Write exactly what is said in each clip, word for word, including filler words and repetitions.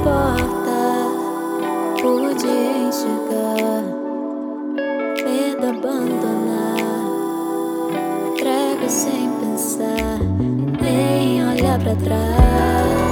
porta, pude enxergar, medo abandonar, entrega sem pensar e nem olhar pra trás.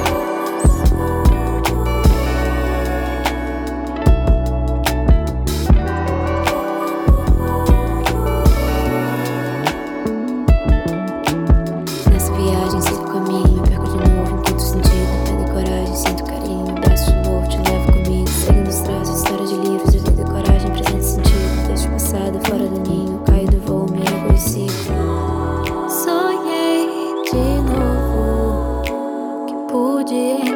Nessa viagem sigo o caminho, perco de novo em todo sentido. Pede coragem, sinto carinho, abraço de novo, te levo comigo. Seguindo os traços, história de livros, de vida e coragem, presente sentido. Desde o passado, fora do ninho, caio do voo, me reconheci. Sonhei de novo que pude